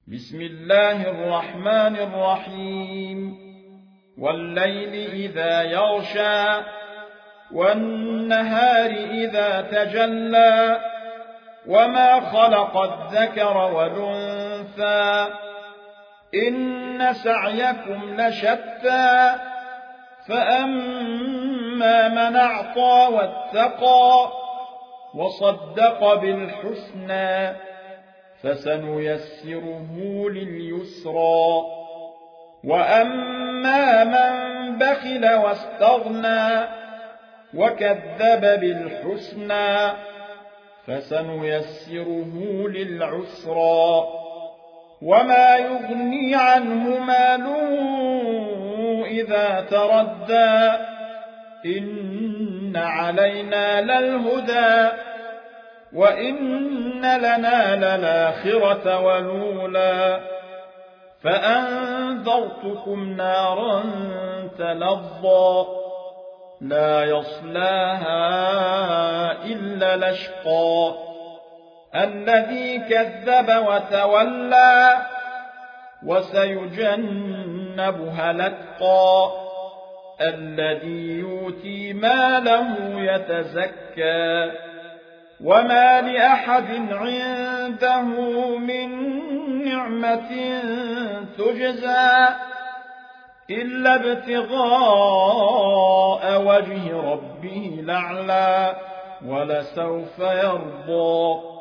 بسم الله الرحمن الرحيم والليل إذا يغشى والنهار إذا تجلى وما خلق الذكر والأنثى إن سعيكم لشتى فأما من أعطى واتقى وصدق بالحسنى فسنيسره لليسرى وأما من بخل واستغنى وكذب بالحسنى فسنيسره للعسرى وما يغني عنه ماله إذا تردى إن علينا للهدى وإن لنا للآخرة والأولى فأنذرتكم نارا تلظى لا يصلاها إلا الأشقى الذي كذب وتولى وسيجنبها الأتقى الذي يؤتي ماله يتزكى وما لأحد عنده من نعمة تجزى إلا ابتغاء وجه ربه الأعلى ولسوف يرضى.